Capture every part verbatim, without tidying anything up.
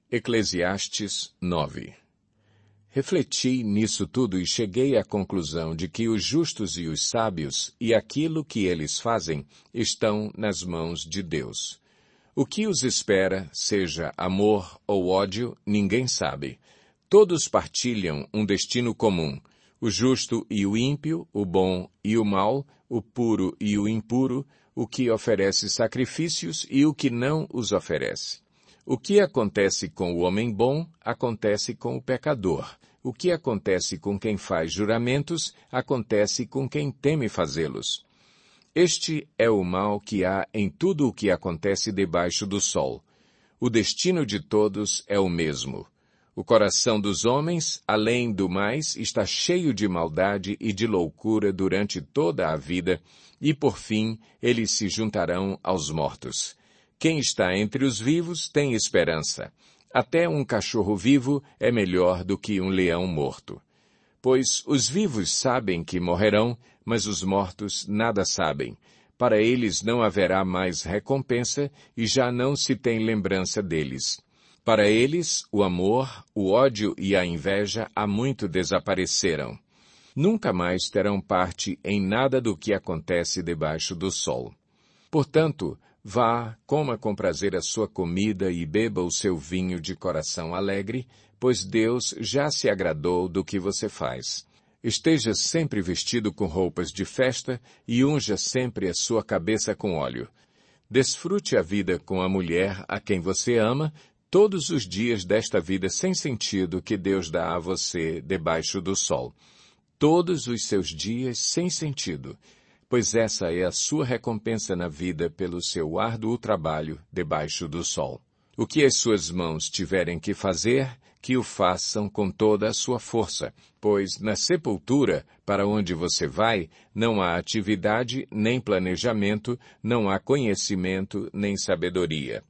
Eclesiastes nove. Refleti nisso tudo e cheguei à conclusão de que os justos e os sábios e aquilo que eles fazem estão nas mãos de Deus. O que os espera, seja amor ou ódio, ninguém sabe. Todos partilham um destino comum. O justo e o ímpio, o bom e o mau, o puro e o impuro, o que oferece sacrifícios e o que não os oferece. O que acontece com o homem bom, acontece com o pecador. O que acontece com quem faz juramentos, acontece com quem teme fazê-los. Este é o mal que há em tudo o que acontece debaixo do sol. O destino de todos é o mesmo. O coração dos homens, além do mais, está cheio de maldade e de loucura durante toda a vida, e por fim eles se juntarão aos mortos. Quem está entre os vivos tem esperança. Até um cachorro vivo é melhor do que um leão morto. Pois os vivos sabem que morrerão, mas os mortos nada sabem. Para eles não haverá mais recompensa e já não se tem lembrança deles. Para eles, o amor, o ódio e a inveja há muito desapareceram. Nunca mais terão parte em nada do que acontece debaixo do sol. Portanto, vá, coma com prazer a sua comida e beba o seu vinho de coração alegre, pois Deus já se agradou do que você faz. Esteja sempre vestido com roupas de festa e unja sempre a sua cabeça com óleo. Desfrute a vida com a mulher a quem você ama, todos os dias desta vida sem sentido que Deus dá a você debaixo do sol. Todos os seus dias sem sentido, pois essa é a sua recompensa na vida pelo seu árduo trabalho debaixo do sol. O que as suas mãos tiverem que fazer, que o façam com toda a sua força, pois na sepultura, para onde você vai, não há atividade nem planejamento, não há conhecimento nem sabedoria.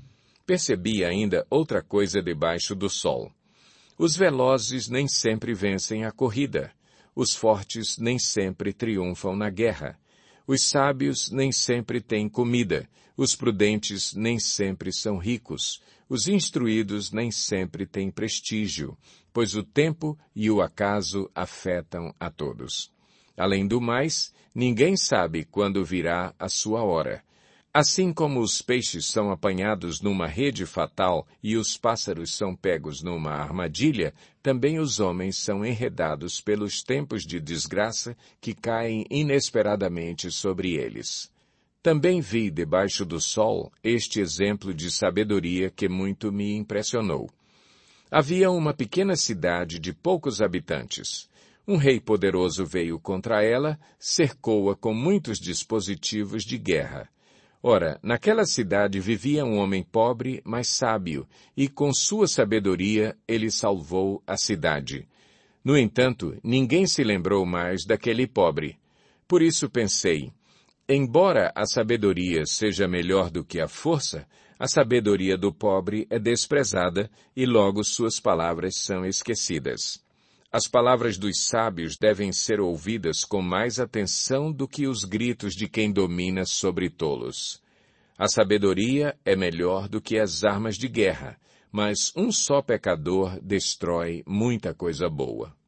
Percebi ainda outra coisa debaixo do sol. Os velozes nem sempre vencem a corrida. Os fortes nem sempre triunfam na guerra. Os sábios nem sempre têm comida. Os prudentes nem sempre são ricos. Os instruídos nem sempre têm prestígio, pois o tempo e o acaso afetam a todos. Além do mais, ninguém sabe quando virá a sua hora. Assim como os peixes são apanhados numa rede fatal e os pássaros são pegos numa armadilha, também os homens são enredados pelos tempos de desgraça que caem inesperadamente sobre eles. Também vi debaixo do sol este exemplo de sabedoria que muito me impressionou. Havia uma pequena cidade de poucos habitantes. Um rei poderoso veio contra ela, cercou-a com muitos dispositivos de guerra. Ora, naquela cidade vivia um homem pobre, mas sábio, e com sua sabedoria ele salvou a cidade. No entanto, ninguém se lembrou mais daquele pobre. Por isso pensei, embora a sabedoria seja melhor do que a força, a sabedoria do pobre é desprezada e logo suas palavras são esquecidas. As palavras dos sábios devem ser ouvidas com mais atenção do que os gritos de quem domina sobre tolos. A sabedoria é melhor do que as armas de guerra, mas um só pecador destrói muita coisa boa.